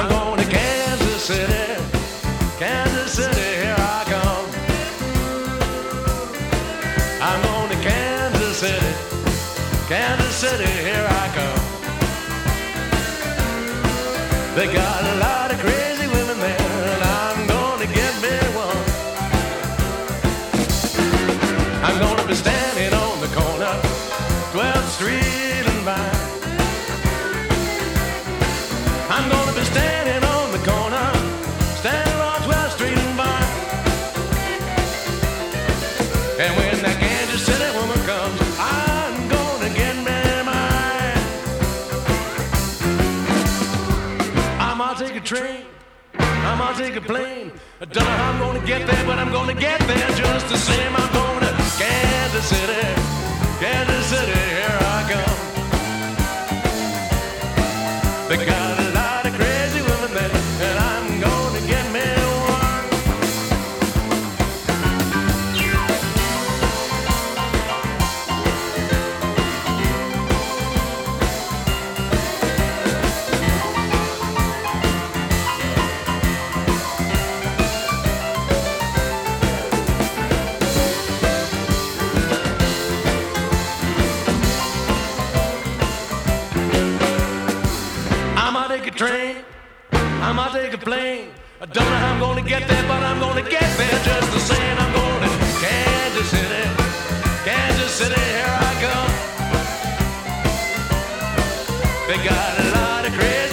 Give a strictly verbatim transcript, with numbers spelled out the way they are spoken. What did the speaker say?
I'm going to Kansas City, Kansas City, here I come. I'm going to Kansas City, Kansas City, here I come. They got a lot of crazy women there, and I'm gonna get me one. I'm gonna be standing on the corner, twelfth Street and Vine. I'm gonna be standing on the corner, standing on twelfth Street and Vine. And when that Kansas City woman comes, I'm gonna get me mine. I might take a train, I might take a plane. I don't know how I'm gonna get there, but I'm gonna get there just the same. I'm going to Kansas City, Kansas City, here I come. They got a lot of crazy women there, and I'm gonna get me one. I might take a train, I might take a plane. I don't know how I'm gonna get there, but I'm gonna get there just the same. I'm going to Kansas City, Kansas City, here I come. They got a lot of crazy